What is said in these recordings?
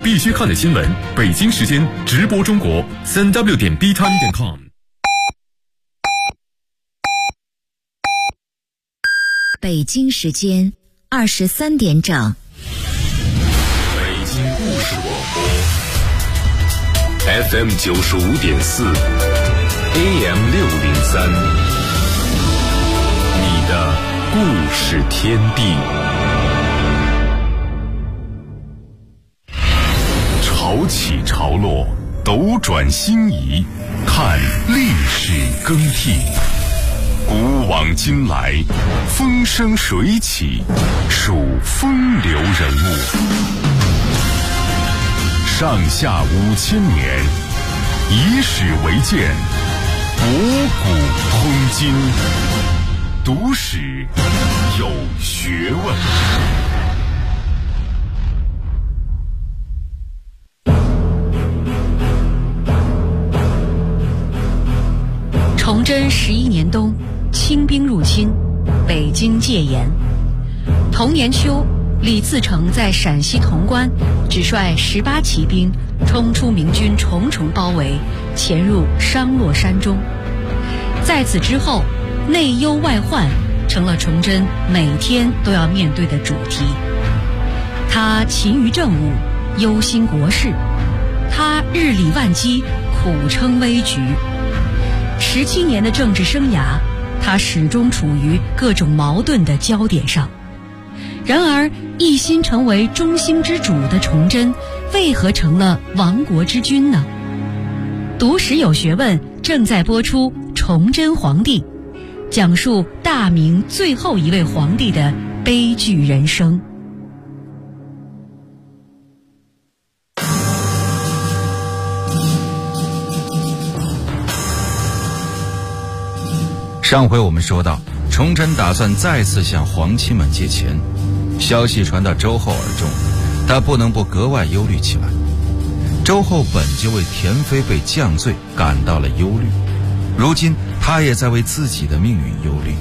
必须看的新闻，北京时间直播中国3w.btime.com。 北京时间23点整。 北京故事广播 FM 95.4 AM 603，你的故事天地。潮起潮落，斗转星移，看历史更替。古往今来，风生水起，数风流人物。上下5000年，以史为鉴，博古通今，读史有学问。 崇祯11年冬，清兵入侵，北京戒严。同年秋，李自成在陕西潼关只率18骑兵冲出明军重重包围，潜入商洛山中。在此之后，内忧外患成了崇祯每天都要面对的主题。他勤于政务，忧心国事，他日理万机，苦撑危局。17年的政治生涯，他始终处于各种矛盾的焦点上。然而，一心成为中兴之主的崇祯，为何成了亡国之君呢？读史有学问正在播出《崇祯皇帝》，讲述大明最后一位皇帝的悲剧人生。 上回我们说到，崇祯打算再次向皇亲们借钱，消息传到周后耳中，他不能不格外忧虑起来。周后本就为田妃被降罪感到了忧虑，如今他也在为自己的命运忧虑。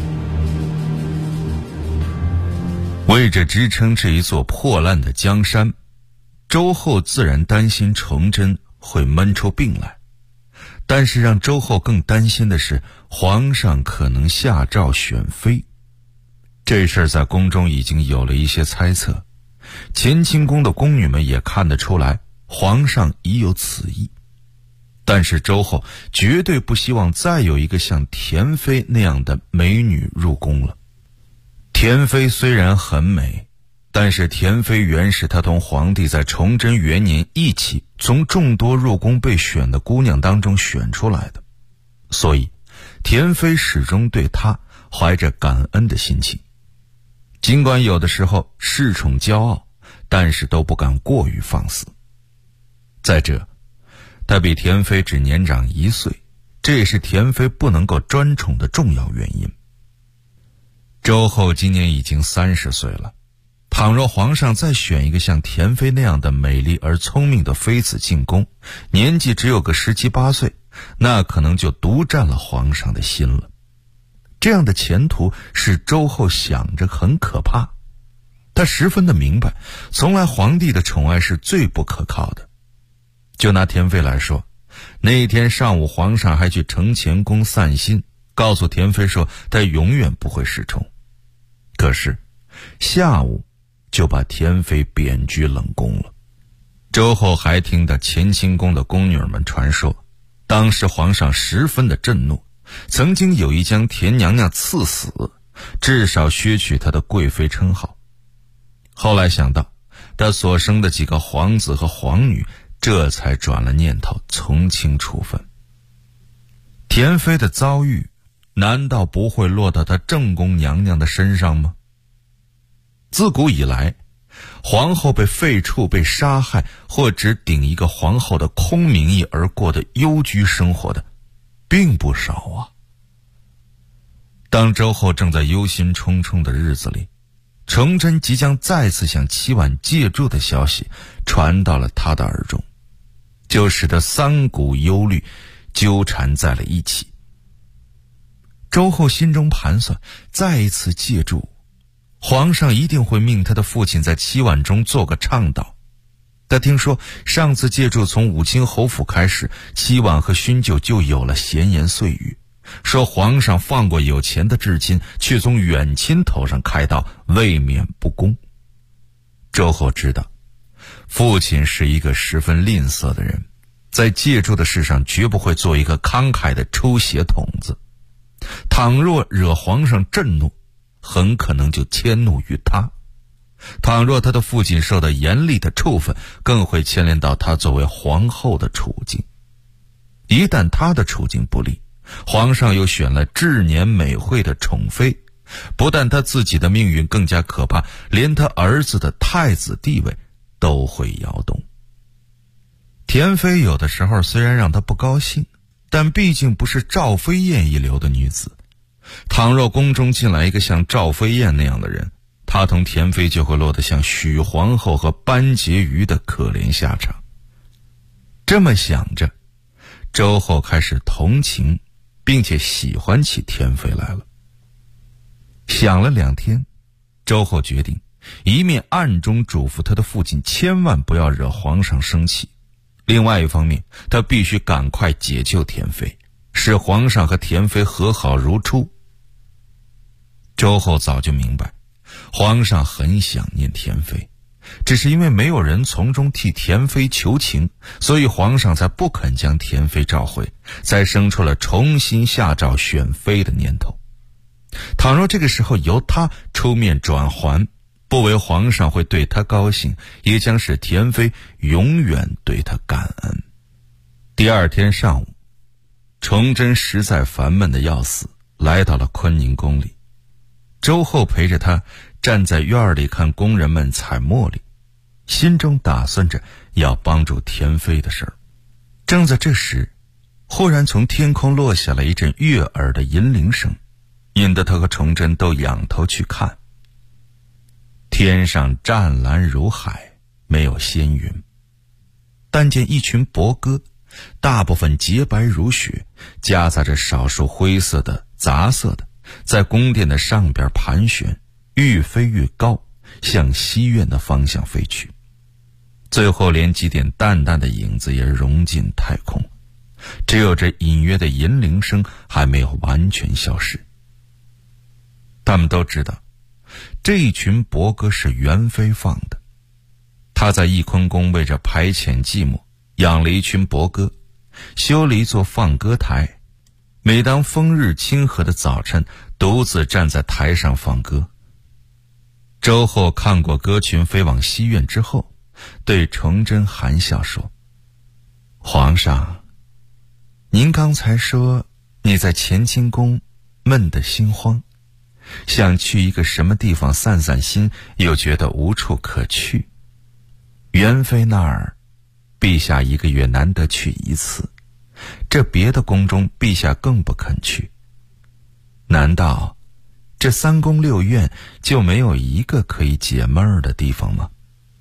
为着支撑这一座破烂的江山，周后自然担心崇祯会闷出病来。但是让周后更担心的是，皇上可能下诏选妃。这事儿在宫中已经有了一些猜测，乾清宫的宫女们也看得出来，皇上已有此意。但是周后绝对不希望再有一个像田妃那样的美女入宫了。田妃虽然很美，但是田妃原是他同皇帝在崇祯元年一起从众多入宫被选的姑娘当中选出来的，所以田妃始终对他怀着感恩的心情。尽管有的时候恃宠骄傲，但是都不敢过于放肆。再者，他比田妃只年长1岁，这也是田妃不能够专宠的重要原因。周后今年已经30岁了，倘若皇上再选一个像田妃那样的美丽而聪明的妃子进宫，年纪只有个17、18岁，那可能就独占了皇上的心了。这样的前途使周后想着很可怕。他十分的明白，从来皇帝的宠爱是最不可靠的。就拿田妃来说，那天上午皇上还去承乾宫散心，告诉田妃说他永远不会失宠。可是下午就把田妃贬居冷宫了。周后还听到乾清宫的宫女们传说，当时皇上十分的震怒，曾经有意将田娘娘赐死，至少削去她的贵妃称号。后来想到他所生的几个皇子和皇女，这才转了念头，从轻处分。田妃的遭遇难道不会落到她正宫娘娘的身上吗？自古以来，皇后被废黜、被杀害，或只顶一个皇后的空名义而过的幽居生活的并不少啊。当周后正在忧心忡忡的日子里，崇祯即将再次向齐婉借住的消息传到了他的耳中，就使得三股忧虑纠缠在了一起。周后心中盘算，再一次借住，皇上一定会命他的父亲在齐婉中做个倡导。 他听说上次借住从武清侯府开始，齐婉和勋舅就有了闲言碎语，说皇上放过有钱的至亲，却从远亲头上开刀，未免不公。周后知道父亲是一个十分吝啬的人，在借住的事上绝不会做一个慷慨的抽血筒子，倘若惹皇上震怒，很可能就迁怒于他。倘若他的父亲受到严厉的处分，更会牵连到他作为皇后的处境。一旦他的处境不利，皇上又选了智年美惠的宠妃，不但他自己的命运更加可怕，连他儿子的太子地位都会摇动。田妃有的时候虽然让他不高兴，但毕竟不是赵飞燕一流的女子。倘若宫中进来一个像赵飞燕那样的人，他同田妃就会落得像许皇后和班婕妤的可怜下场。这么想着，周后开始同情并且喜欢起田妃来了。想了2天，周后决定一面暗中嘱咐他的父亲千万不要惹皇上生气，另外一方面他必须赶快解救田妃，使皇上和田妃和好如初。周后早就明白皇上很想念田妃，只是因为没有人从中替田妃求情，所以皇上才不肯将田妃召回，才生出了重新下诏选妃的念头。倘若这个时候由他出面转还，不为皇上会对他高兴，也将使田妃永远对他感恩。第2天上午，崇祯实在烦闷的要死，来到了坤宁宫里。周后陪着他站在院里看工人们采茉莉，心中打算着要帮助田妃的事儿。正在这时，忽然从天空落下了一阵悦耳的银铃声，引得他和崇祯都仰头去看。天上湛蓝如海，没有仙云，但见一群伯鸽，大部分洁白如雪，夹杂着少数灰色的杂色的，在宫殿的上边盘旋，愈飞愈高，向西院的方向飞去，最后连几点淡淡的影子也融进太空，只有这隐约的银铃声还没有完全消失。他们都知道这一群伯鸽是元妃放的，他在翊坤宫为着排遣寂寞，养了一群伯鸽，修了一座放歌台，每当风日清和的早晨，独自站在台上放歌。周后看过鸽群飞往西院之后，对崇祯含笑说：“皇上，您刚才说你在乾清宫闷得心慌，想去一个什么地方散散心，又觉得无处可去。元妃那儿，陛下1个月难得去1次，这别的宫中陛下更不肯去。难道这3宫6院就没有一个可以解闷儿的地方吗？”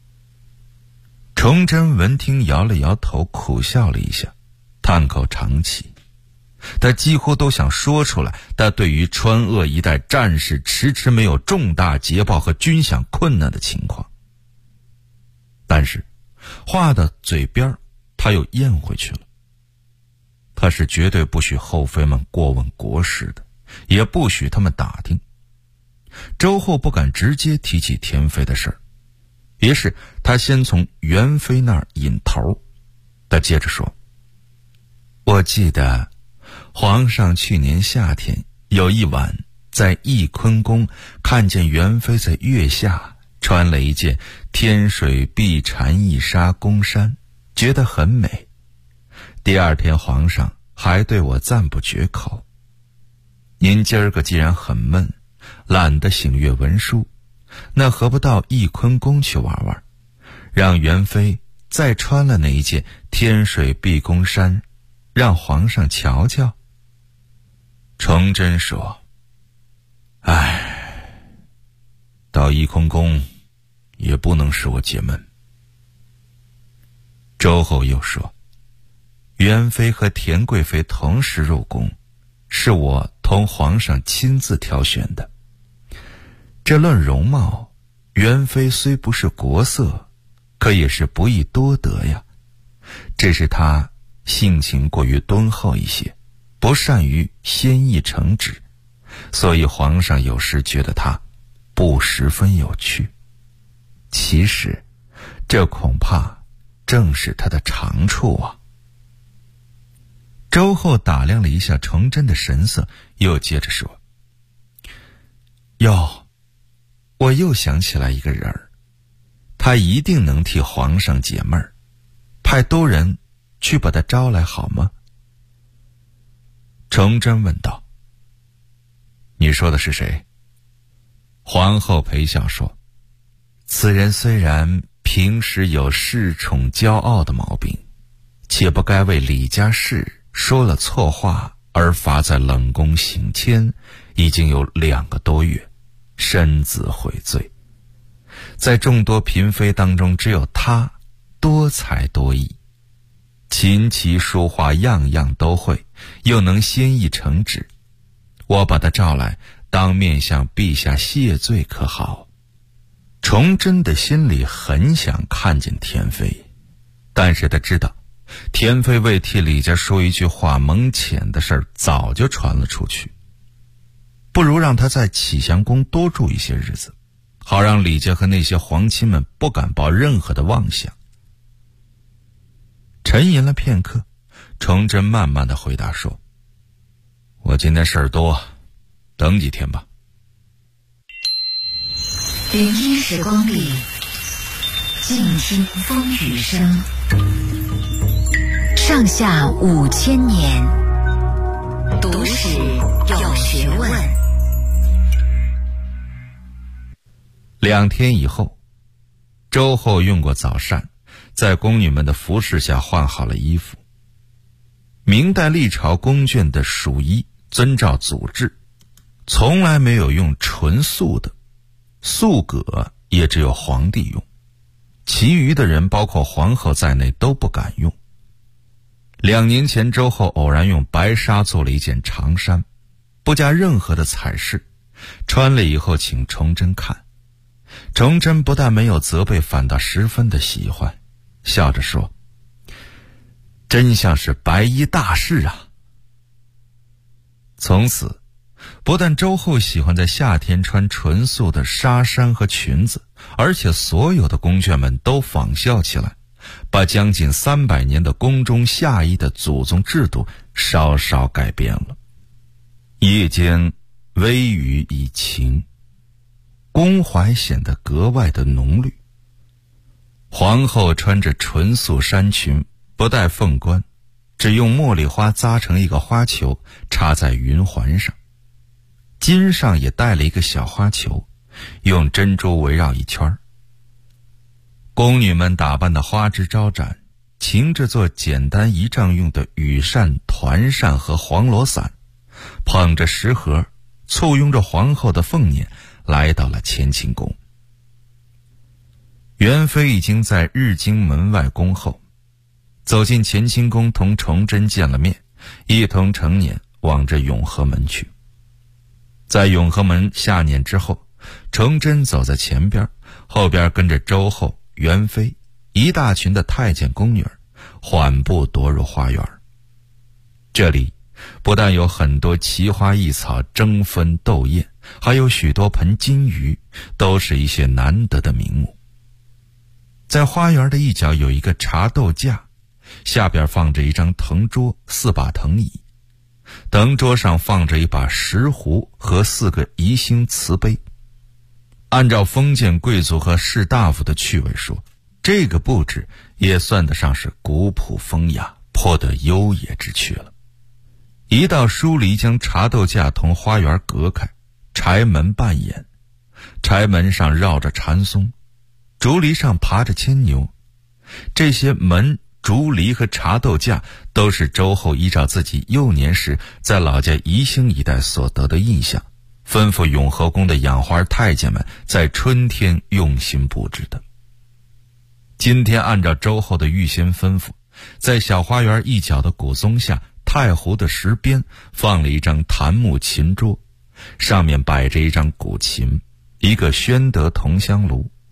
崇祯闻听摇了摇头，苦笑了一下，叹口长气。他几乎都想说出来他对于川鄂一带战事迟迟没有重大捷报和军饷困难的情况，但是话到嘴边他又咽回去了。他是绝对不许后妃们过问国事的，也不许他们打听。周后不敢直接提起田妃的事儿，于是他先从元妃那儿引头。他接着说：“我记得皇上去年夏天有一晚在翊坤宫看见元妃在月下穿了一件天水碧蝉翼纱宫衫，觉得很美。第2天皇上还对我赞不绝口。您今儿个既然很闷，懒得醒阅文书，那何不到翊坤宫去玩玩，让元妃再穿了那一件天水碧宫衫，让皇上瞧瞧。”崇祯说：“到翊坤宫也不能使我解闷。”周后又说：“元妃和田贵妃同时入宫，是我同皇上亲自挑选的。这论容貌，元妃虽不是国色， 可也是不易多得呀。只是他性情过于敦厚一些，不善于先意承旨，所以皇上有时觉得他不十分有趣。其实这恐怕正是他的长处啊。周后打量了一下崇祯的神色，又接着说：哟，我又想起来一个人儿，他一定能替皇上解闷儿，派多人去把他招来好吗？崇祯问道。你说的是谁？皇后陪笑说：此人虽然平时有恃宠骄傲的毛病，且不该为李家事说了错话而罚在冷宫省迁，已经有2个多月，深自悔罪。在众多嫔妃当中，只有他多才多艺，琴棋书画样样都会，又能先意承旨。我把他召来，当面向陛下谢罪，可好？崇祯的心里很想看见田妃，但是他知道田妃为替李家说一句话蒙浅的事儿早就传了出去，不如让他在启祥宫多住一些日子，好让李家和那些皇亲们不敢抱任何的妄想。沉吟了片刻，崇祯慢慢的回答说：我今天事儿多，等几天吧。 01时光里，静听风雨声，上下5000年，读史有学问。 2天以后，周后用过早膳，在宫女们的服侍下换好了衣服。明代历朝宫眷的属衣遵照祖制，从来没有用纯素的，素葛也只有皇帝用，其余的人包括皇后在内都不敢用。2年前，周后偶然用白纱做了一件长衫，不加任何的彩饰，穿了以后请崇祯看。崇祯不但没有责备，反倒十分的喜欢，笑着说：真像是白衣大士啊。从此不但周后喜欢在夏天穿纯素的纱衫和裙子，而且所有的宫眷们都仿效起来，把将近300年的宫中夏衣的祖宗制度稍稍改变了。夜间微雨已晴，宫怀显得格外的浓绿。皇后穿着纯素衫裙，不戴凤冠，只用茉莉花扎成一个花球，插在云环上，襟上也带了一个小花球，用珍珠围绕一圈。宫女们打扮的花枝招展，擎着做简单仪仗用的羽扇、团扇和黄罗伞，捧着食盒，簇拥着皇后的凤辇，来到了乾清宫。元妃已经在日京门外恭候，走进乾清宫，同崇祯见了面，一同成辇往着永和门去。在永和门下辇之后，崇祯走在前边，后边跟着周后、元妃一大群的太监宫女儿，缓步踱入花园。这里不但有很多奇花异草争分斗艳，还有许多盆金鱼，都是一些难得的名物。在花园的一角有一个茶豆架，下边放着一张藤桌，4把藤椅，藤桌上放着一把石壶和4个宜兴瓷杯。按照封建贵族和士大夫的趣味说，这个布置也算得上是古朴风雅，颇得优野之趣了。一道疏篱将茶豆架同花园隔开，柴门半掩，柴门上绕着禅松，竹篱上爬着牵牛。这些门、竹篱和茶豆架都是周后依照自己幼年时在老家宜兴一带所得的印象，吩咐永和宫的养花太监们在春天用心布置的。今天按照周后的预先吩咐，在小花园一角的古松下太湖的石边放了一张檀木琴桌，上面摆着一张古琴，一个宣德铜香炉。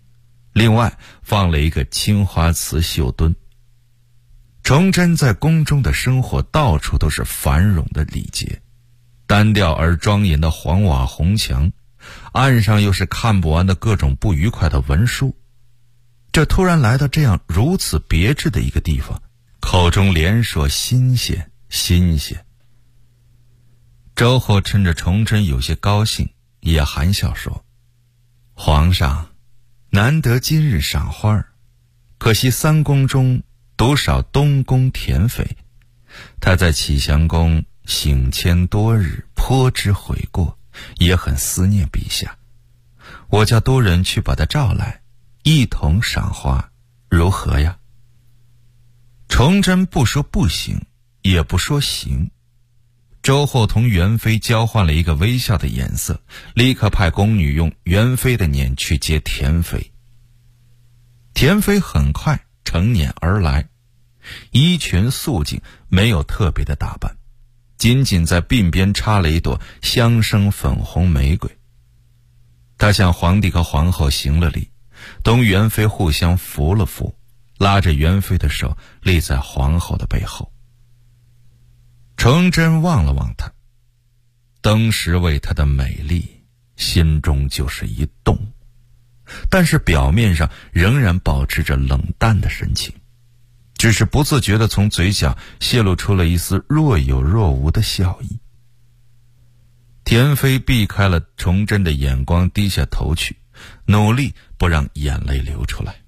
另外放了一个青花瓷绣墩。崇祯在宫中的生活到处都是繁荣的礼节，单调而庄严的黄瓦红墙，岸上又是看不完的各种不愉快的文书。这突然来到这样如此别致的一个地方，口中连说新鲜新鲜。周后趁着崇祯有些高兴，也含笑说：皇上难得今日赏花，可惜三宫中独少东宫田妃，他在启祥宫省迁多日，颇之悔过，也很思念陛下。我叫多人去把他召来，一同赏花，如何呀？崇祯不说不行，也不说行。周后同元妃交换了一个微笑的眼色，立刻派宫女用元妃的撵去接田妃。田妃很快乘撵而来，衣裙素净，没有特别的打扮，仅仅在鬓边插了一朵香生粉红玫瑰。她向皇帝和皇后行了礼，同元妃互相扶了扶，拉着元妃的手立在皇后的背后。崇祯望了望她，当时为她的美丽心中就是一动，但是表面上仍然保持着冷淡的神情，只是不自觉地从嘴角泄露出了一丝若有若无的笑意。田妃避开了崇祯的眼光，低下头去，努力不让眼泪流出来。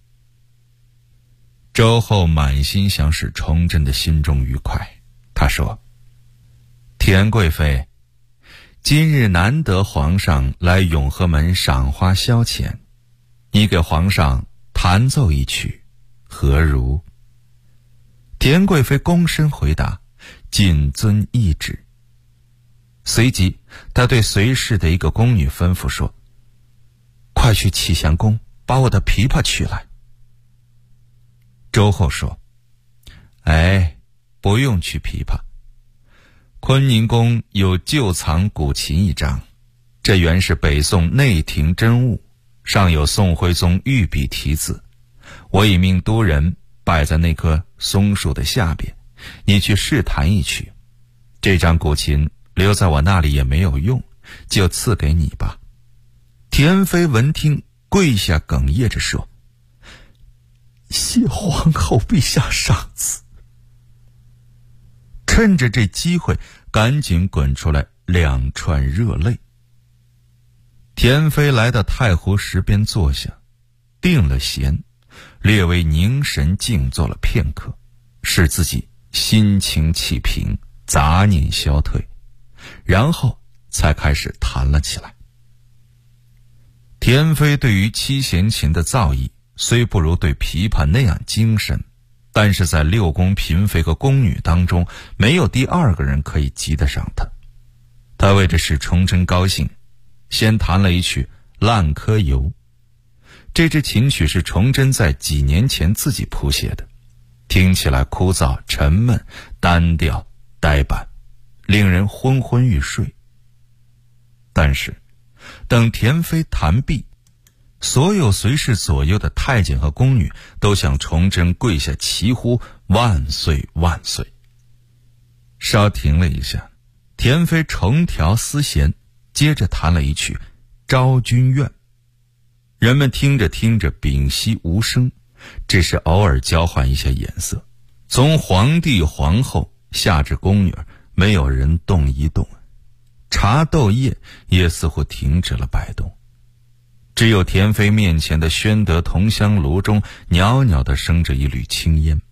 周后满心想使崇祯的心中愉快，他说：田贵妃，今日难得皇上来永和门赏花消遣，你给皇上弹奏一曲，何如？田贵妃躬身回答：谨遵懿旨。随即她对随侍的一个宫女吩咐说：快去启祥宫把我的琵琶取来。周后说：哎，不用取琵琶，坤宁宫有旧藏古琴一张，这原是北宋内廷真物，上有宋徽宗御笔题字，我已命多人摆在那棵松树的下边，你去试弹一曲。这张古琴留在我那里也没有用，就赐给你吧。田妃闻听，跪下哽咽着说：谢皇后陛下赏赐。趁着这机会，赶紧滚出来2串热泪。田妃来到太湖石边坐下，定了弦，略微凝神静坐了片刻，使自己心情气平，杂念消退，然后才开始弹了起来。田妃对于七弦琴的造诣虽不如对琵琶那样精深，但是在6宫嫔妃和宫女当中，没有第2个人可以及得上她。她为着使崇祯高兴，先弹了一曲《烂柯游》。这支琴曲是崇祯在几年前自己谱写的，听起来枯燥沉闷，单调呆板，令人昏昏欲睡。但是等田妃弹毕，所有随侍左右的太监和宫女都向崇祯跪下齐呼万岁万岁。稍停了一下，田妃重调丝弦，接着弹了一曲《昭君怨》。人们听着听着屏息无声，只是偶尔交换一下眼色，从皇帝皇后下至宫女，没有人动一动，茶豆叶也似乎停止了摆动。只有田妃面前的宣德同香炉中袅袅地升着一缕青烟。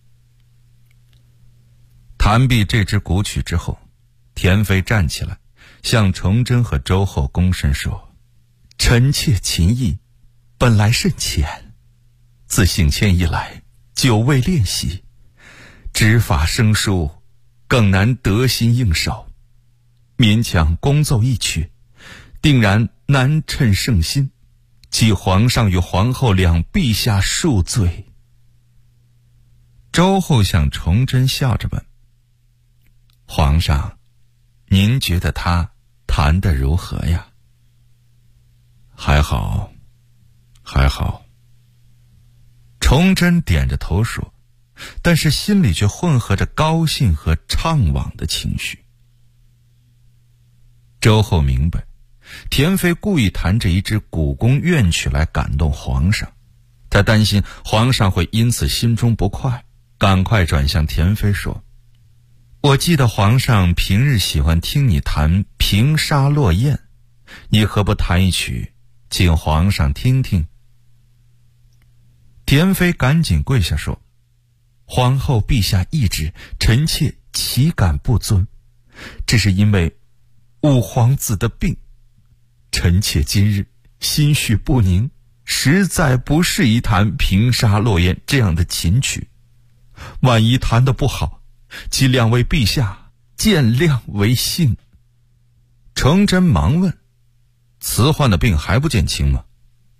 弹毕这支古曲之后，田妃站起来，向崇祯和周后躬身说：臣妾琴艺本来甚浅，自省迁以来久未练习，指法生疏，更难得心应手，勉强恭奏一曲，定然难称圣心，请皇上与皇后两陛下恕罪。周后向崇祯笑着问：皇上，您觉得他弹得如何呀？还好，还好。 崇祯点着头说，但是心里却混合着高兴和怅惘的情绪。周后明白，田妃故意弹着一支古宫怨曲来感动皇上，他担心皇上会因此心中不快，赶快转向田妃说，我记得皇上平日喜欢听你弹平沙落雁，你何不弹一曲请皇上听听？田妃赶紧跪下说，皇后陛下懿旨，臣妾岂敢不遵，这是因为五皇子的病，臣妾今日心绪不宁，实在不适宜弹平沙落雁这样的琴曲，万一弹得不好，请两位陛下见谅为幸。崇祯忙问，慈患的病还不见轻吗？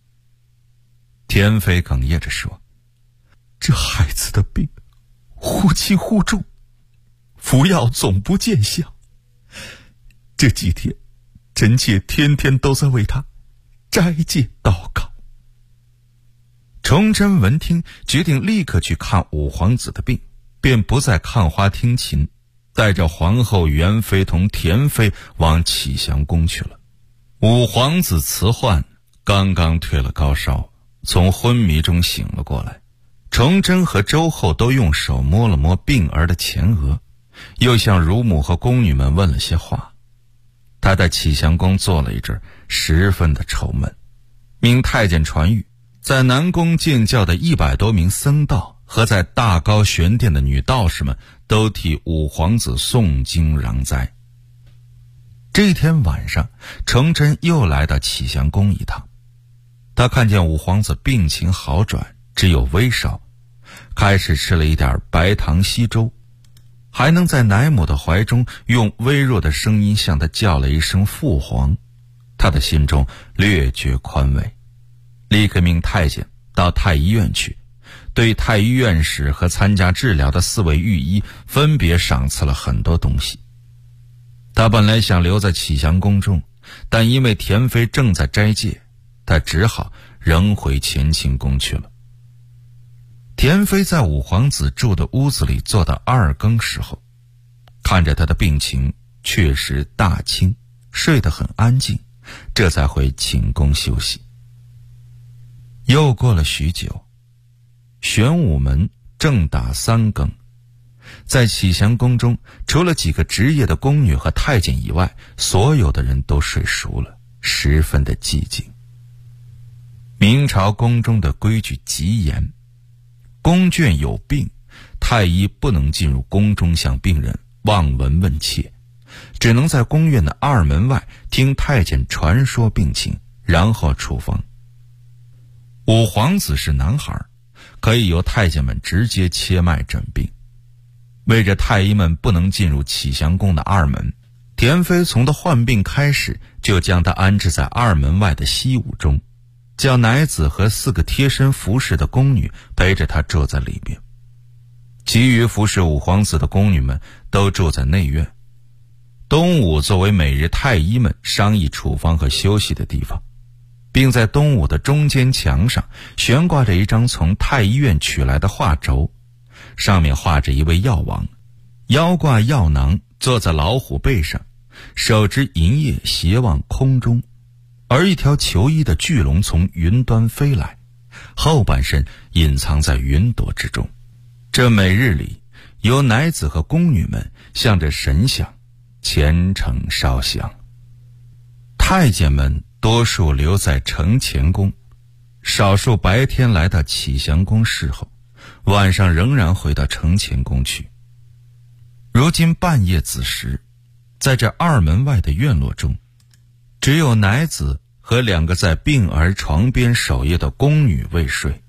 田妃哽咽着说，这孩子的病忽轻忽重，服药总不见效，这几天臣妾天天都在为他斋戒祷告。崇祯闻听，决定立刻去看五皇子的病，便不再看花听琴，带着皇后元妃同田妃往启祥宫去了。五皇子慈焕刚刚退了高烧，从昏迷中醒了过来，崇祯和周后都用手摸了摸病儿的前额，又向乳母和宫女们问了些话。他在启祥宫坐了一阵，十分的愁闷，命太监传谕，在南宫建教的100多名僧道和在大高玄殿的女道士们都替五皇子诵经攘灾。这天晚上，崇祯又来到启祥宫一趟，他看见五皇子病情好转，只有微烧，开始吃了一点白糖稀粥，还能在奶母的怀中用微弱的声音向他叫了一声父皇，他的心中略觉宽慰，立刻命太监到太医院去，对太医院使和参加治疗的4位御医分别赏赐了很多东西。他本来想留在启祥宫中，但因为田妃正在斋戒，他只好仍回乾清宫去了。田妃在五皇子住的屋子里坐到2更时候，看着他的病情确实大轻，睡得很安静，这才回寝宫休息。又过了许久，玄武门正打3更，在启祥宫中，除了几个职业的宫女和太监以外，所有的人都睡熟了，十分的寂静。明朝宫中的规矩极严，宫眷有病，太医不能进入宫中向病人望闻问切，只能在宫院的2门外听太监传说病情，然后处方。五皇子是男孩，可以由太监们直接切脉诊病。为着太医们不能进入启祥宫的2门，田妃从他患病开始就将他安置在2门外的西屋中，叫乃子和4个贴身服侍的宫女陪着他住在里面，其余服侍五皇子的宫女们都住在内院。东屋作为每日太医们商议处方和休息的地方，并在东屋的中间墙上悬挂着一张从太医院取来的画轴，上面画着一位药王，腰挂药囊，坐在老虎背上，手执银叶斜望空中，而一条裘衣的巨龙从云端飞来，后半身隐藏在云朵之中。这每日里，由乃子和宫女们向着神像虔诚烧香。太监们多数留在承乾宫，少数白天来到启祥宫侍候，晚上仍然回到承乾宫去。如今半夜子时，在这2门外的院落中，只有乃子和2个在病儿床边守夜的宫女未睡。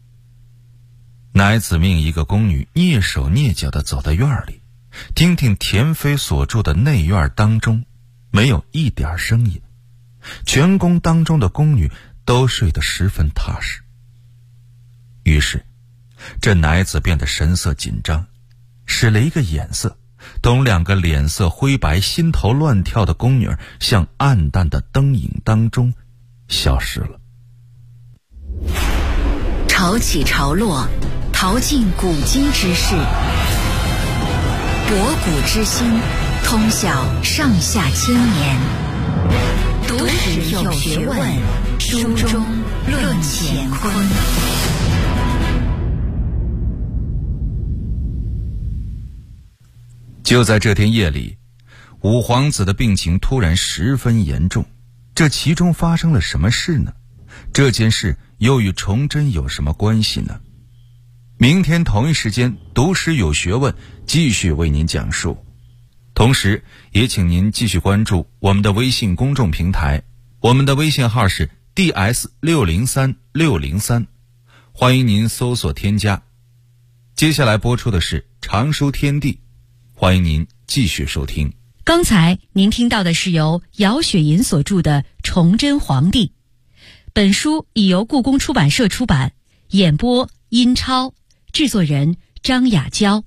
乃子命一个宫女蹑手蹑脚地走到院里，听听田妃所住的内院当中没有一点声音，全宫当中的宫女都睡得十分踏实。于是这乃子变得神色紧张，使了一个眼色，同2个脸色灰白心头乱跳的宫女向暗淡的灯影当中消失了。 潮起潮落，淘尽古今之事，博古知新，通晓上下千年。读史有学问，书中论乾坤。 就在这天夜里，五皇子的病情突然十分严重，这其中发生了什么事呢？这件事又与崇祯有什么关系呢？明天同一时间，读史有学问继续为您讲述。同时也请您继续关注我们的微信公众平台，我们的微信号是 DS603603，欢迎您搜索添加。接下来播出的是常书天地，欢迎您继续收听。 刚才您听到的是由姚雪银所著的《崇祯皇帝》，本书已由故宫出版社出版，演播殷超，制作人张雅娇。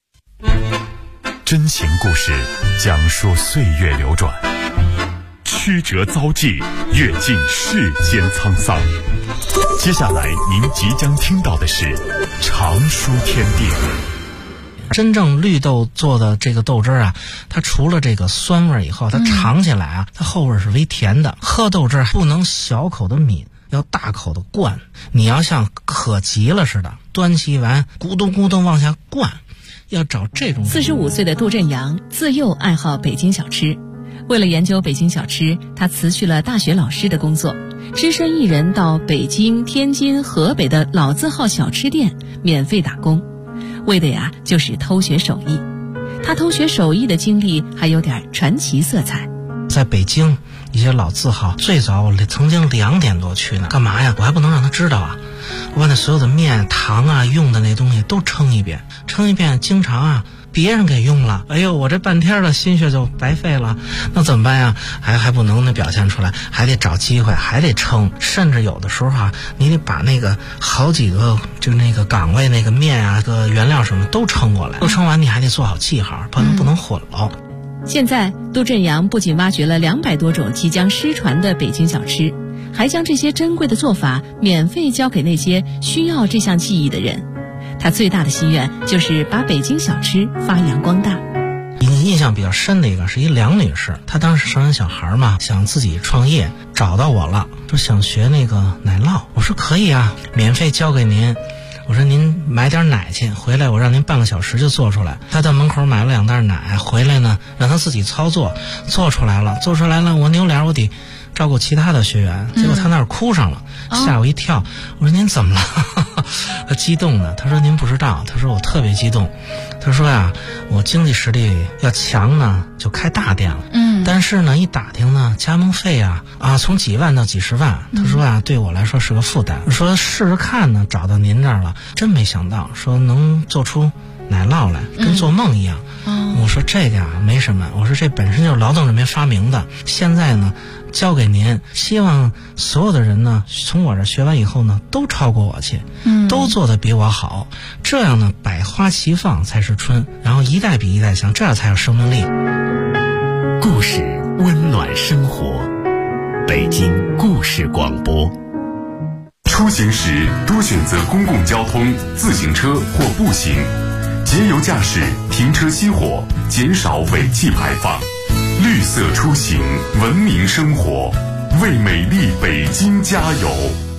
真情故事讲述岁月流转，曲折遭际，阅尽世间沧桑。接下来您即将听到的是常书天地。 真正绿豆做的这个豆汁啊，它除了这个酸味以后，它尝起来啊，它后味是微甜的。喝豆汁不能小口的抿，要大口的灌。你要像渴急了似的，端起碗咕咚咕咚往下灌，要找这种。 45岁的杜振阳自幼爱好北京小吃，为了研究北京小吃，他辞去了大学老师的工作，只身一人到北京、天津、河北的老字号小吃店免费打工，为的呀就是偷学手艺。他偷学手艺的经历还有点传奇色彩。 在北京一些老字号，最早我曾经2点多去呢，干嘛呀？我还不能让他知道啊！我把那所有的面、糖啊用的那东西都称一遍，经常啊别人给用了，哎呦，我这半天的心血就白费了，那怎么办呀？还不能表现出来，还得找机会，还得称，甚至有的时候啊，你得把那个好几个就那个岗位那个面啊、个原料什么都称过来，都称完你还得做好记号，不能混了。 现在杜振阳不仅挖掘了200多种即将失传的北京小吃，还将这些珍贵的做法免费教给那些需要这项技艺的人。他最大的心愿就是把北京小吃发扬光大。 印象比较深的一个是一梁女士，她当时生完小孩嘛，想自己创业，找到我了，说想学那个奶酪。我说可以啊，免费教给您。我说您买点奶去，回来我让您半个小时就做出来。他到门口买了2袋奶，回来呢让他自己操作，做出来了，我扭脸我得照顾其他的学员，结果他那儿哭上了，吓我一跳。我说您怎么了？他激动的，他说您不知道，他说我特别激动，他说呀，我经济实力要强呢就开大店了，但是呢一打听呢加盟费啊从几万到几十万，他说啊对我来说是个负担，说试试看呢，找到您这儿了，真没想到说能做出奶酪来，跟做梦一样。我说这个啊没什么，我说这本身就是劳动人民发明的，现在呢交给您，希望所有的人呢从我这学完以后呢都超过我去，都做得比我好，这样呢百花齐放才是春，然后一代比一代强，这样才有生命力。 故事温暖生活，北京故事广播。 出行时多选择公共交通、自行车或步行，节油驾驶，停车熄火，减少尾气排放。绿色出行，文明生活，为美丽北京加油。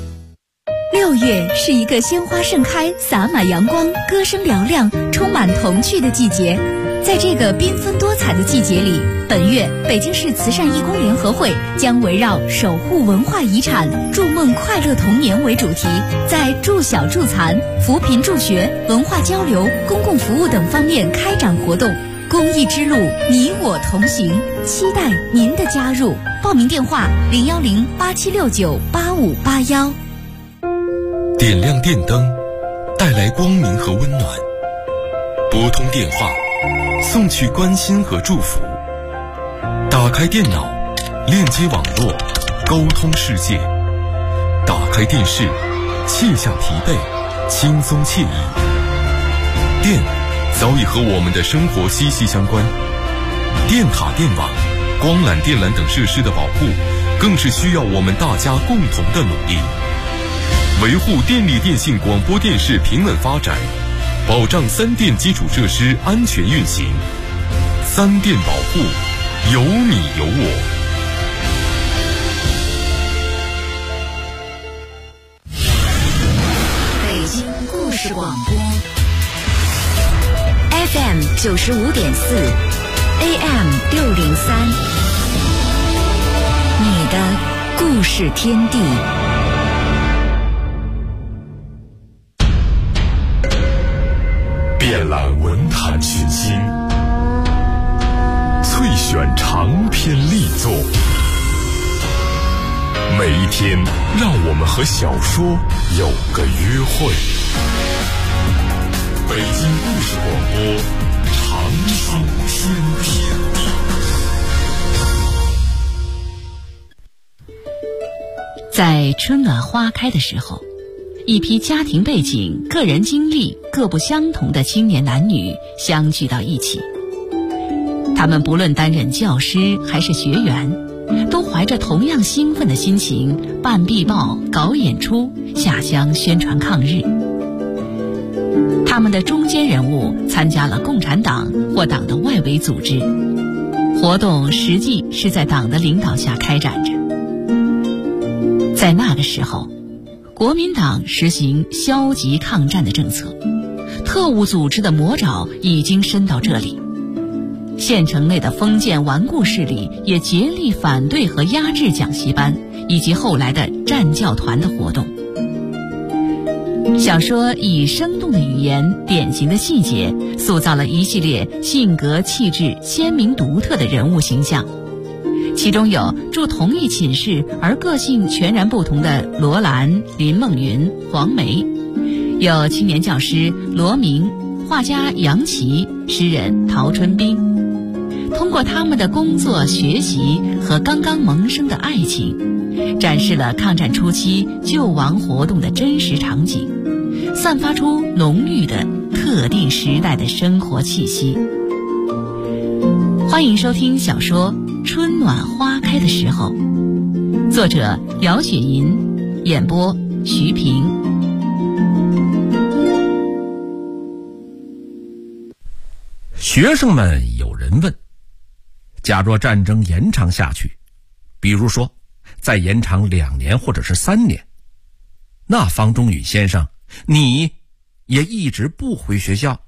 6月是一个鲜花盛开、洒满阳光、歌声嘹亮、充满童趣的季节。在这个缤纷多彩的季节里，本月北京市慈善义工联合会将围绕守护文化遗产、筑梦快乐童年为主题，在助小助残、扶贫助学、文化交流、公共服务等方面开展活动。公益之路，你我同行，期待您的加入。报名电话010-8769-8581。 点亮电灯，带来光明和温暖；拨通电话，送去关心和祝福；打开电脑，链接网络，沟通世界；打开电视，卸下疲惫，轻松惬意。电早已和我们的生活息息相关，电塔、电网、光缆、电缆等设施的保护，更是需要我们大家共同的努力。 维护电力电信广播电视平稳发展，保障三电基础设施安全运行。三电保护，有你有我。 北京故事广播 FM 95.4 AM 603，你的故事天地。 遍览文坛群星，萃选长篇力作，每一天让我们和小说有个约会。北京故事广播长寿天地。 在春暖花开的时候，一批家庭背景、个人经历各不相同的青年男女相聚到一起。他们不论担任教师还是学员，都怀着同样兴奋的心情办壁报、搞演出、下乡宣传抗日。他们的中坚人物参加了共产党或党的外围组织，活动实际是在党的领导下开展着。在那个时候，国民党实行消极抗战的政策，特务组织的魔爪已经伸到这里。县城内的封建顽固势力也竭力反对和压制讲习班以及后来的战教团的活动。小说以生动的语言、典型的细节，塑造了一系列性格气质鲜明独特的人物形象。其中有住同一寝室而个性全然不同的罗兰、林梦云、黄梅，有青年教师罗明、画家杨琦、诗人陶春冰。通过他们的工作、学习和刚刚萌生的爱情，展示了抗战初期救亡活动的真实场景，散发出浓郁的特定时代的生活气息。欢迎收听小说《春暖花开的时候》，作者姚雪银，演播徐平。 学生们有人问，假若战争延长下去，比如说再延长2年或者是3年，那方中允先生，你也一直不回学校？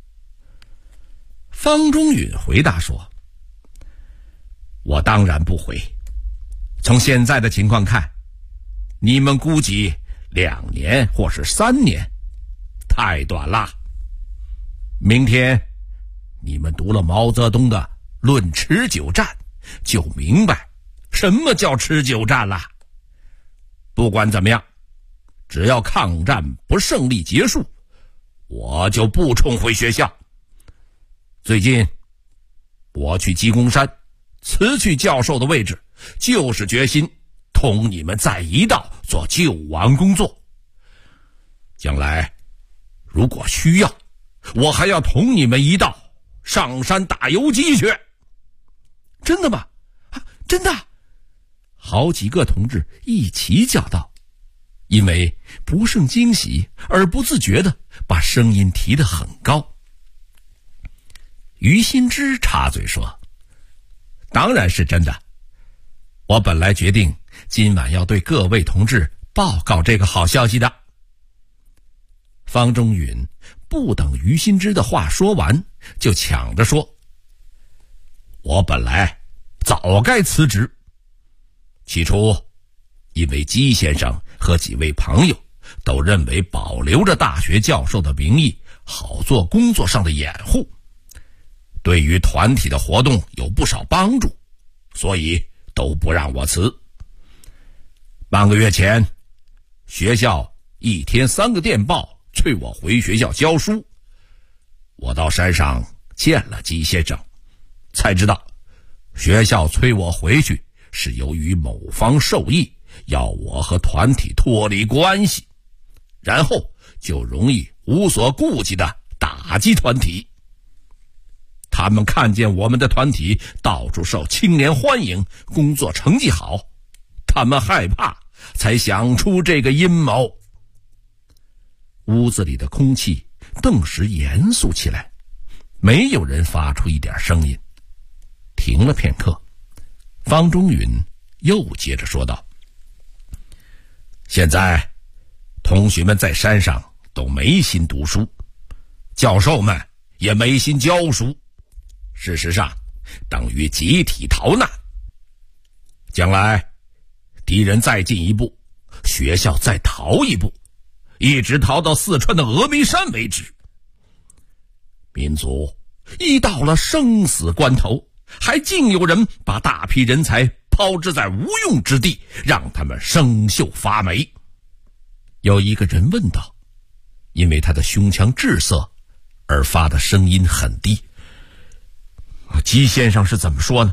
方中允回答说，我当然不回。从现在的情况看，你们估计2年或是3年，太短了。明天你们读了毛泽东的《论持久战》，就明白什么叫持久战了。不管怎么样，只要抗战不胜利结束，我就不重回学校。最近我去鸡公山辞去教授的位置，就是决心同你们在一道做救亡工作。将来如果需要，我还要同你们一道上山打游击去。真的吗？真的？好几个同志一起叫道，因为不胜惊喜而不自觉地把声音提得很高。于新之插嘴说，当然是真的。我本来决定今晚要对各位同志报告这个好消息的。方中允不等于新之的话说完，就抢着说，我本来早该辞职。起初因为姬先生和几位朋友都认为保留着大学教授的名义好做工作上的掩护，对于团体的活动有不少帮助，所以都不让我辞。半个月前，学校1天3个电报催我回学校教书。我到山上见了姬先生，才知道学校催我回去是由于某方授意，要我和团体脱离关系，然后就容易无所顾忌地打击团体。他们看见我们的团体到处受青年欢迎，工作成绩好，他们害怕，才想出这个阴谋。 屋子里的空气顿时严肃起来，没有人发出一点声音。停了片刻，方中允又接着说道：现在同学们在山上都没心读书，教授们也没心教书，事实上等于集体逃难。将来敌人再进一步，学校再逃一步，一直逃到四川的峨眉山为止。民族一到了生死关头，还竟有人把大批人才抛掷在无用之地，让他们生锈发霉。有一个人问道，因为他的胸腔滞塞而发的声音很低：姬先生是怎么说呢？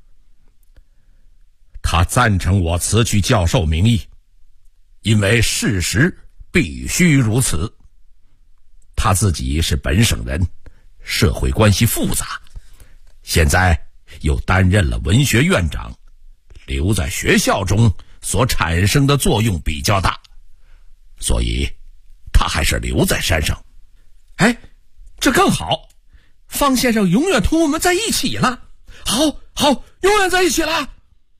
他赞成我辞去教授名义，因为事实必须如此。他自己是本省人，社会关系复杂，现在又担任了文学院长，留在学校中所产生的作用比较大，所以他还是留在山上。哎，这更好，方先生永远同我们在一起了。好，永远在一起了。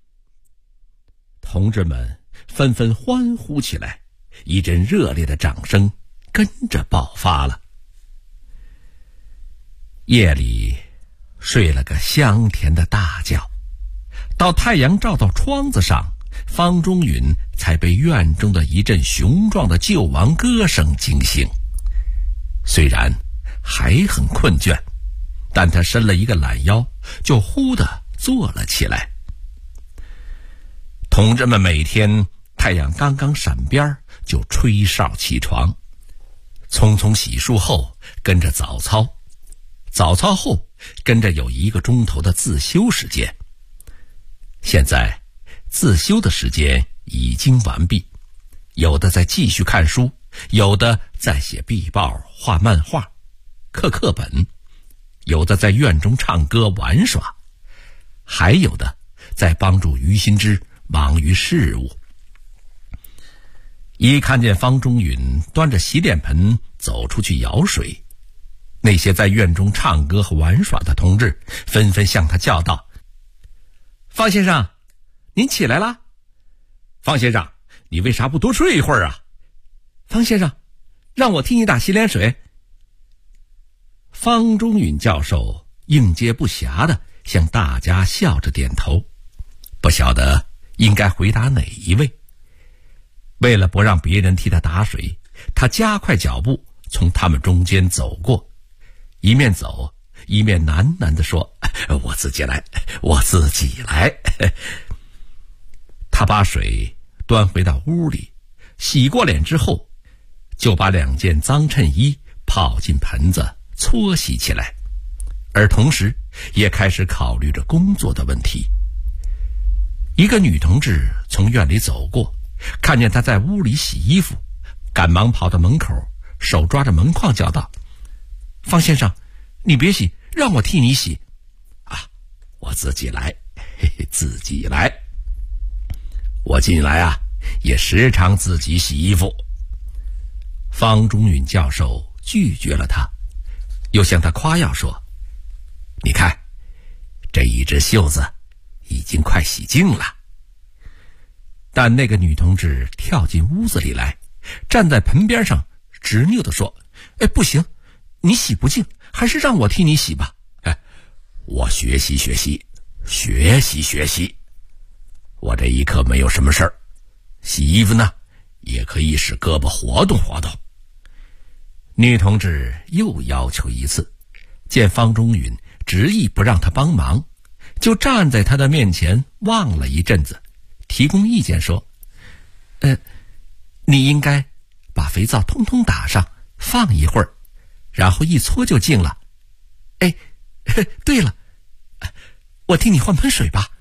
同志们纷纷欢呼起来，一阵热烈的掌声跟着爆发了。夜里睡了个香甜的大觉，到太阳照到窗子上，方中允才被院中的一阵雄壮的救亡歌声惊醒。虽然还很困倦，但他伸了一个懒腰，就忽地坐了起来。同志们每天太阳刚刚闪边就吹哨起床，匆匆洗漱后跟着早操，早操后跟着有1个钟头的自修时间。现在自修的时间已经完毕，有的在继续看书，有的在写壁报、画漫画、刻课本，有的在院中唱歌玩耍，还有的在帮助于新之忙于事务。一看见方中允端着洗脸盆走出去舀水，那些在院中唱歌和玩耍的同志纷纷向他叫道：方先生，您起来啦！方先生，你为啥不多睡一会儿啊？方先生，让我替你打洗脸水。方中允教授应接不暇地向大家笑着点头，不晓得应该回答哪一位。为了不让别人替他打水，他加快脚步从他们中间走过，一面走一面喃喃地说：我自己来，我自己来。他把水端回到屋里，洗过脸之后，就把2件脏衬衣泡进盆子搓洗起来，而同时也开始考虑着工作的问题。一个女同志从院里走过，看见他在屋里洗衣服，赶忙跑到门口，手抓着门框叫道：方先生，你别洗，让我替你洗。我自己来，自己来。我近来也时常自己洗衣服。方中允教授拒绝了他，又向他夸耀说：你看，这一只袖子已经快洗净了。但那个女同志跳进屋子里来，站在盆边上执拗地说：不行，你洗不净，还是让我替你洗吧。我学习。我这一刻没有什么事儿，洗衣服呢，也可以使胳膊活动活动。女同志又要求一次，见方中允执意不让她帮忙，就站在他的面前望了一阵子，提供意见说：你应该把肥皂通通打上，放一会儿，然后一搓就净了。对了，我替你换盆水吧。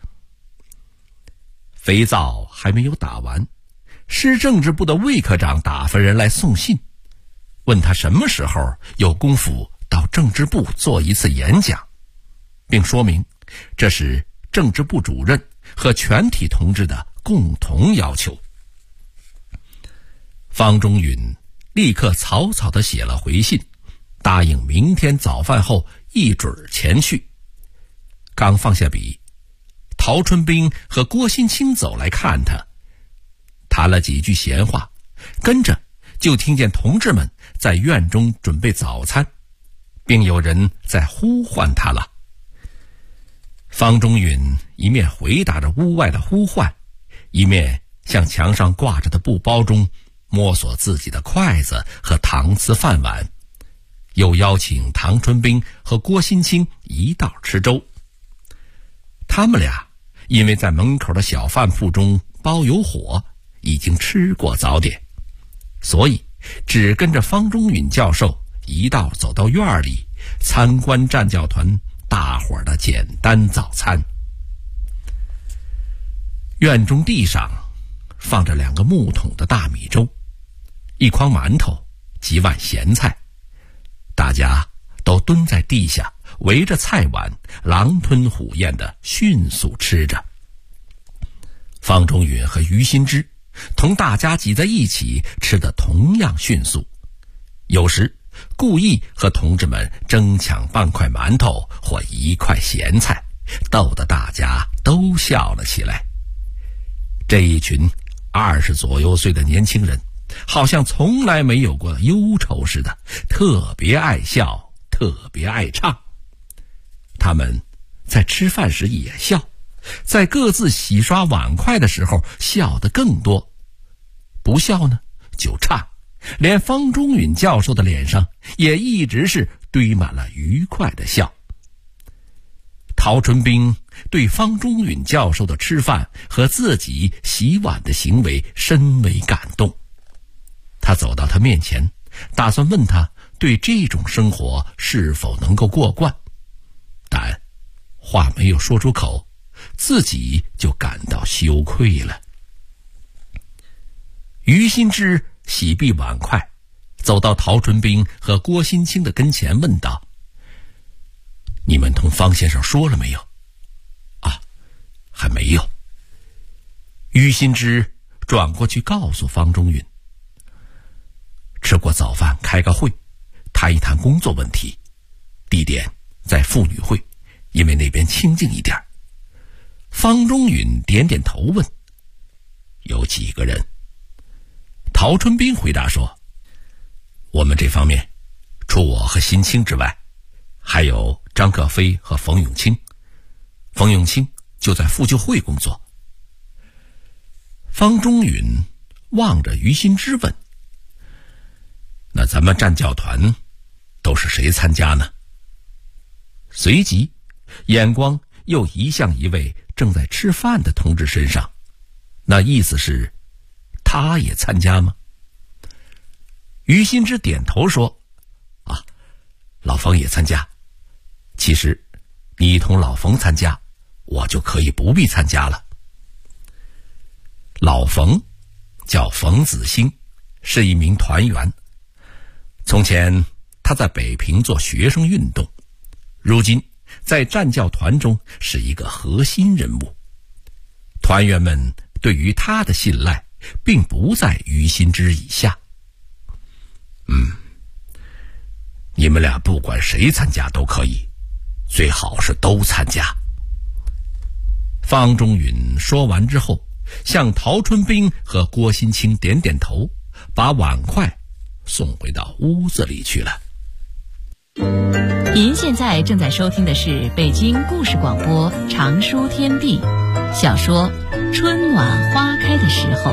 肥皂还没有打完，市政治部的魏科长打发人来送信，问他什么时候有功夫到政治部做一次演讲，并说明这是政治部主任和全体同志的共同要求。方中允立刻草草地写了回信，答应明天早饭后一准儿前去。刚放下笔，陶春兵和郭新清走来看他，谈了几句闲话，跟着就听见同志们在院中准备早餐，并有人在呼唤他了。方中允一面回答着屋外的呼唤，一面向墙上挂着的布包中摸索自己的筷子和搪瓷饭碗，又邀请唐春兵和郭新清一道吃粥。他们俩因为在门口的小饭铺中包有火，已经吃过早点，所以只跟着方中允教授一道走到院里参观战教团大伙儿的简单早餐。院中地上放着2个木桶的大米粥，一筐馒头，几碗咸菜，大家都蹲在地下围着菜碗狼吞虎咽地迅速吃着。方中允和于新之同大家挤在一起吃得同样迅速，有时故意和同志们争抢半块馒头或一块咸菜，逗得大家都笑了起来。这一群20左右岁的年轻人好像从来没有过忧愁似的，特别爱笑，特别爱唱。他们在吃饭时也笑，在各自洗刷碗筷的时候笑得更多，不笑呢就唱，连方中允教授的脸上也一直是堆满了愉快的笑。陶春兵对方中允教授的吃饭和自己洗碗的行为深为感动，他走到他面前，打算问他对这种生活是否能够过惯，但话没有说出口，自己就感到羞愧了。于新之洗毕碗筷，走到陶春兵和郭新清的跟前问道：你们同方先生说了没有？啊，还没有。于新之转过去告诉方中允，吃过早饭开个会，谈一谈工作问题，地点在妇女会，因为那边清静一点。方中允点点头问：有几个人？陶春兵回答说：我们这方面除我和新清之外，还有张克飞和冯永清。冯永清就在妇救会工作。方中允望着于新之问：那咱们战教团都是谁参加呢？随即眼光又移向一位正在吃饭的同志身上，那意思是他也参加吗？于新之点头说：啊，老冯也参加。其实你同老冯参加，我就可以不必参加了。老冯叫冯子兴，是一名团员。从前他在北平做学生运动，如今在战教团中是一个核心人物。团员们对于他的信赖并不在于新之以下。你们俩不管谁参加都可以，最好是都参加。方中允说完之后，向陶春兵和郭新清点点头，把碗筷送回到屋子里去了。 您现在正在收听的是北京故事广播长书天地小说《春暖花开的时候》。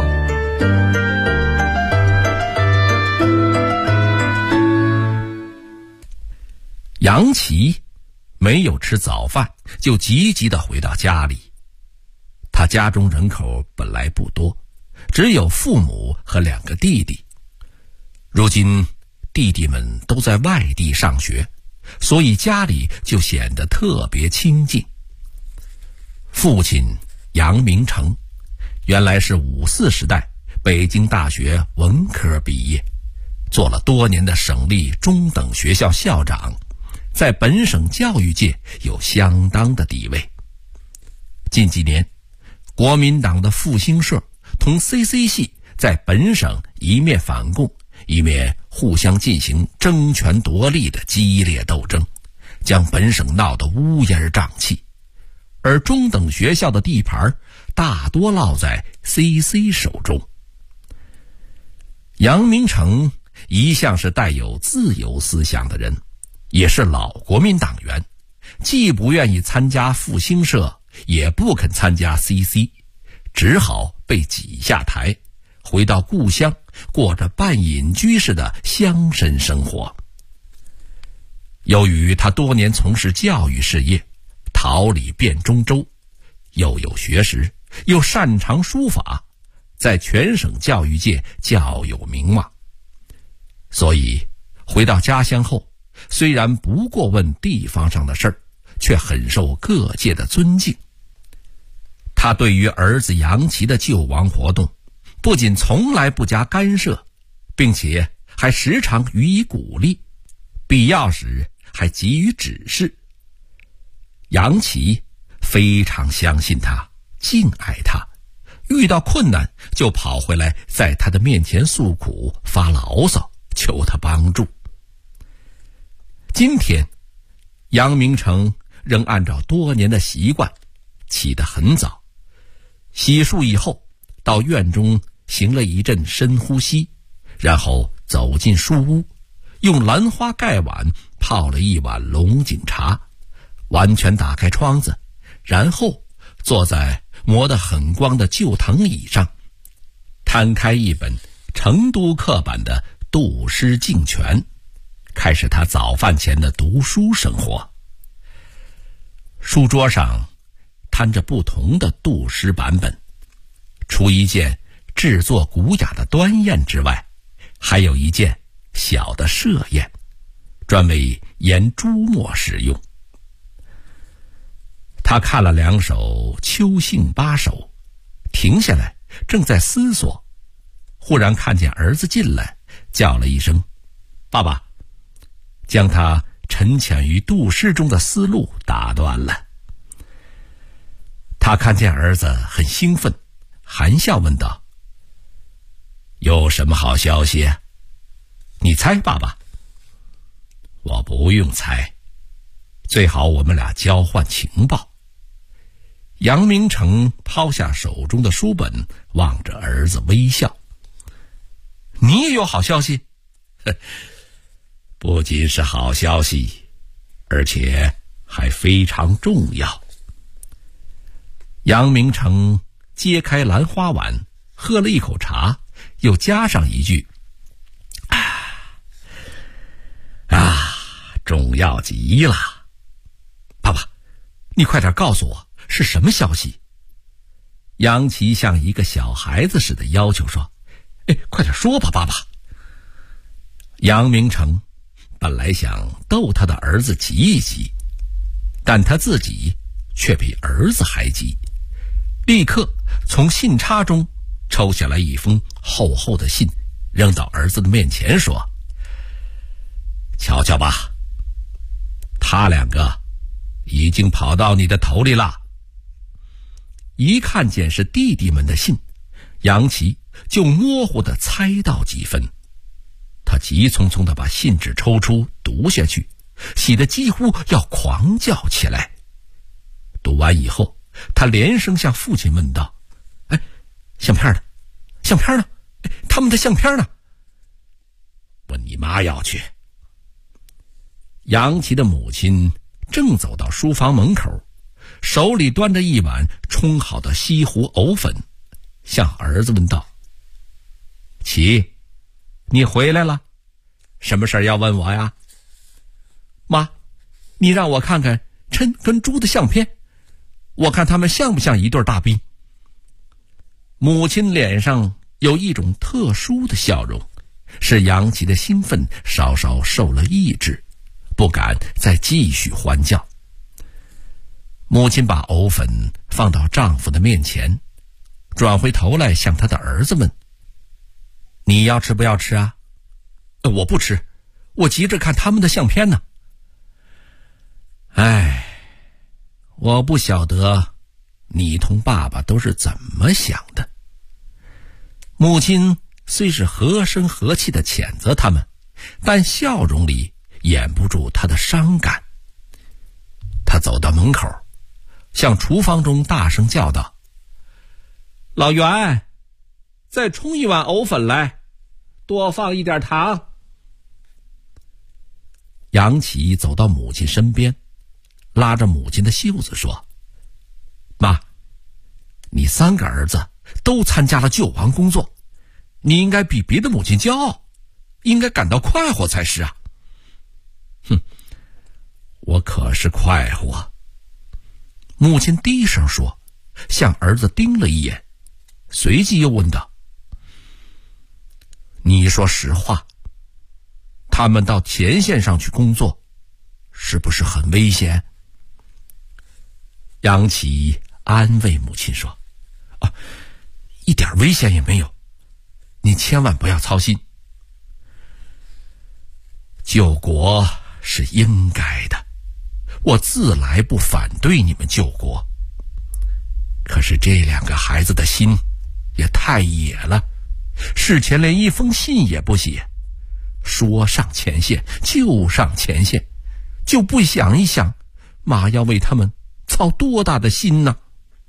杨琦没有吃早饭，就急急地回到家里。他家中人口本来不多，只有父母和2个弟弟。如今弟弟们都在外地上学，所以家里就显得特别清静。父亲杨明成原来是54时代北京大学文科毕业，做了多年的省立中等学校校长，在本省教育界有相当的地位。近几年国民党的复兴社同 CC 系在本省一面反共， 一面互相进行争权夺利的激烈斗争，将本省闹得乌烟瘴气。而中等学校的地盘大多落在 CC 手中。杨明诚一向是带有自由思想的人，也是老国民党员，既不愿意参加复兴社，也不肯参加 CC， 只好被挤下台，回到故乡，过着半隐居式的乡绅生活。由于他多年从事教育事业，桃李遍中州，又有学识，又擅长书法，在全省教育界较有名望。所以回到家乡后，虽然不过问地方上的事儿，却很受各界的尊敬。他对于儿子杨琦的救亡活动，不仅从来不加干涉，并且还时常予以鼓励，必要时还给予指示。杨琦非常相信他，敬爱他，遇到困难就跑回来在他的面前诉苦发牢骚，求他帮助。今天杨明诚仍按照多年的习惯，起得很早，洗漱以后到院中行了一阵深呼吸，然后走进书屋，用兰花盖碗泡了一碗龙井茶，完全打开窗子，然后坐在磨得很光的旧藤椅上，摊开一本成都刻版的《杜诗敬全》，开始他早饭前的读书生活。书桌上摊着不同的杜诗版本，除一件制作古雅的端砚之外，还有一件小的设砚，专为研朱墨使用。他看了2首秋兴8首，停下来，正在思索，忽然看见儿子进来，叫了一声爸爸，将他沉潜于杜诗中的思路打断了。他看见儿子很兴奋，含笑问道，有什么好消息？你猜爸爸。我不用猜，最好我们俩交换情报。杨明诚抛下手中的书本，望着儿子微笑。你也有好消息？不仅是好消息，而且还非常重要。杨明诚揭开兰花碗，喝了一口茶，又加上一句，重要极了。爸爸，你快点告诉我是什么消息？杨琦像一个小孩子似的要求说，快点说吧爸爸。杨明诚本来想逗他的儿子急一急，但他自己却比儿子还急，立刻从信插中抽下来一封厚厚的信，扔到儿子的面前说，瞧瞧吧，他2个已经跑到你的头里了。一看见是弟弟们的信，杨琦就模糊地猜到几分。他急匆匆地把信纸抽出读下去，喜得几乎要狂叫起来。读完以后，他连声向父亲问道，相片呢？相片呢？他们的相片呢？问你妈要去。杨琦的母亲正走到书房门口，手里端着一碗冲好的西湖藕粉，向儿子问道，琦，你回来了，什么事要问我呀？妈，你让我看看琛跟朱的相片，我看他们像不像一对大兵。母亲脸上有一种特殊的笑容，使杨琦的兴奋稍稍受了抑制，不敢再继续欢叫。母亲把藕粉放到丈夫的面前，转回头来向他的儿子问，你要吃不要吃啊？我不吃，我急着看他们的相片呢。我不晓得你同爸爸都是怎么想的。母亲虽是和声和气地谴责他们，但笑容里掩不住他的伤感。他走到门口，向厨房中大声叫道：“老袁，再冲一碗藕粉来，多放一点糖。”杨启走到母亲身边，拉着母亲的袖子说：“妈，你3个儿子都参加了救亡工作，你应该比别的母亲骄傲，应该感到快活才是啊。”“哼，我可是快活。”母亲低声说，向儿子盯了一眼，随即又问道：“你说实话，他们到前线上去工作，是不是很危险？”杨启安慰母亲说：“一点危险也没有，你千万不要操心。救国是应该的，我自来不反对你们救国。可是这2个孩子的心也太野了，事前连一封信也不写，说上前线就上前线，就不想一想妈要为他们操多大的心呢？”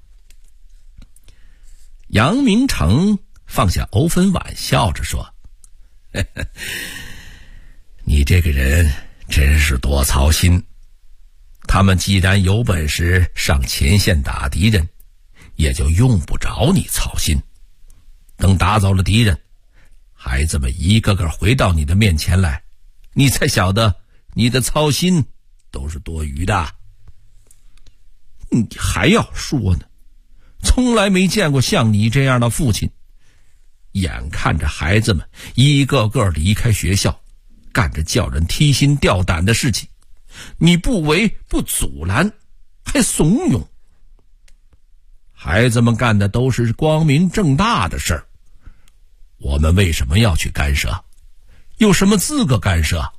杨明成放下藕粉碗，笑着说：“呵呵，你这个人真是多操心。他们既然有本事上前线打敌人，也就用不着你操心。等打走了敌人，孩子们一个个回到你的面前来，你才晓得你的操心都是多余的。你还要说呢，从来没见过像你这样的父亲。眼看着孩子们一个个离开学校，干着叫人提心吊胆的事情，你不为不阻拦，还怂恿。孩子们干的都是光明正大的事儿，我们为什么要去干涉？有什么资格干涉？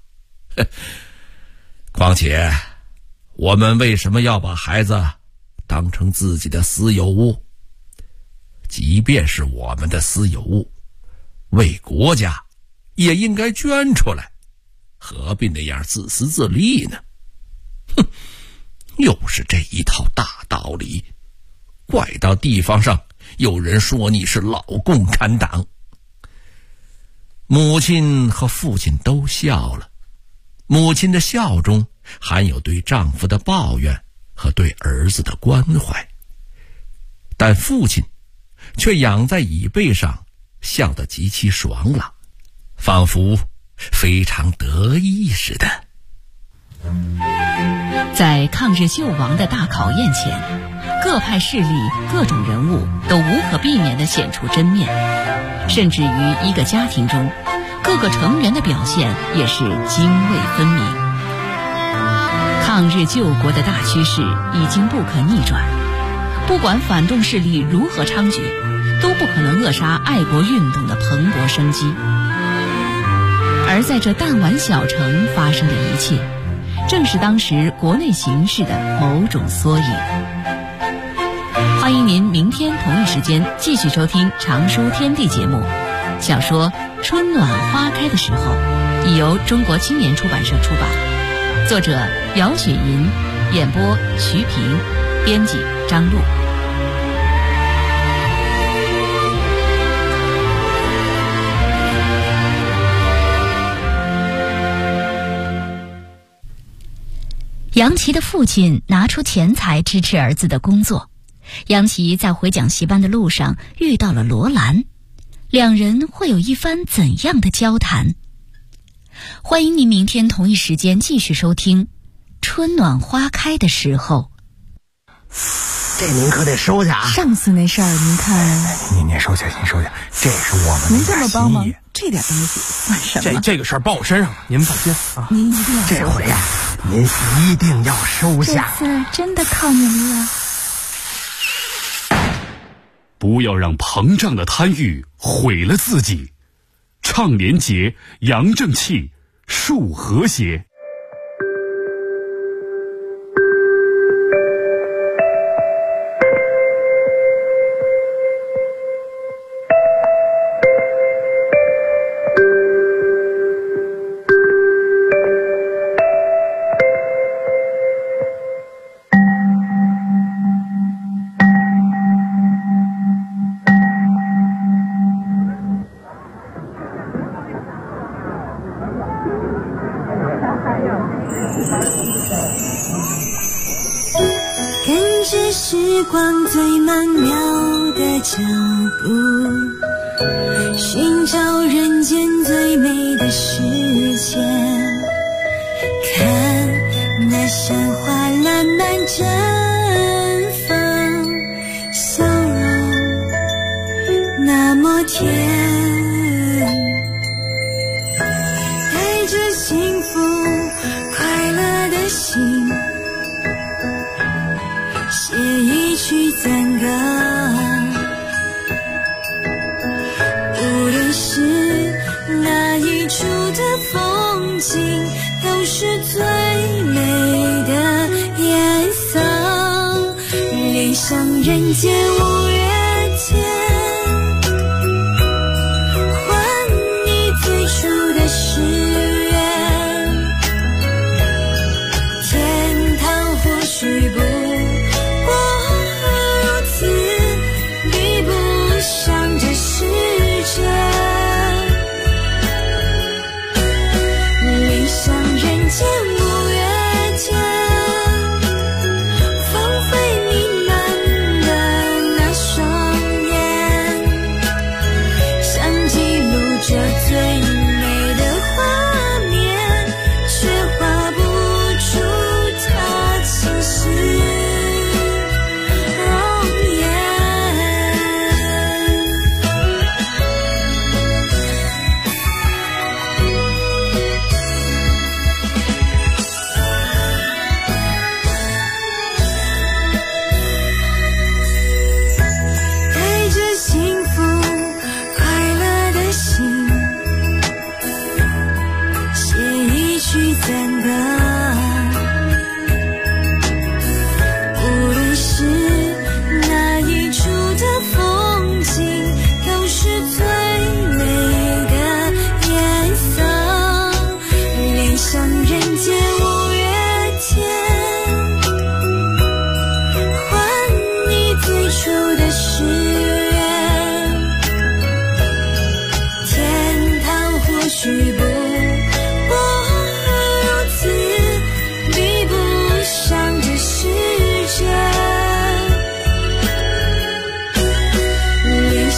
况且我们为什么要把孩子当成自己的私有物？即便是我们的私有物，为国家也应该捐出来，何必那样自私自利呢？哼，又是这一套大道理，怪到地方上有人说你是老共产党。母亲和父亲都笑了，母亲的笑中含有对丈夫的抱怨和对儿子的关怀，但父亲却仰在椅背上，笑得极其爽朗，仿佛非常得意似的。 在抗日救亡的大考验前，各派势力、各种人物都无可避免地显出真面，甚至于一个家庭中，各个成员的表现也是泾渭分明。抗日救国的大趋势已经不可逆转，不管反动势力如何猖獗，都不可能扼杀爱国运动的蓬勃生机。而在这弹丸小城发生的一切，正是当时国内形势的某种缩影。欢迎您明天同一时间继续收听《常书天地》节目。小说《春暖花开的时候》已由中国青年出版社出版，作者姚雪银，演播徐平，编辑张璐。 杨琦的父亲拿出钱财支持儿子的工作。杨琦在回讲习班的路上遇到了罗兰，两人会有一番怎样的交谈？欢迎您明天同一时间继续收听《春暖花开的时候》。 这您可得收下啊！ 上次那事儿您看， 您收下，您收下，这是我们您这么帮忙，这点东西算什么？ 这个事儿报我身上了，您放心啊！ 您一定要收下， 这回呀，您一定要收下。 这次真的靠您了。 不要让膨胀的贪欲毁了自己，倡廉洁，扬正气，树和谐。 时光最曼妙的脚步，寻找人间最美的世界。看那山花烂漫绽放，笑容那么甜，带着幸福快乐的心，写一曲赞歌。无论是哪一处的风景，都是最美的颜色。恋上人间五月天，还你最初的誓言。天堂或许不许不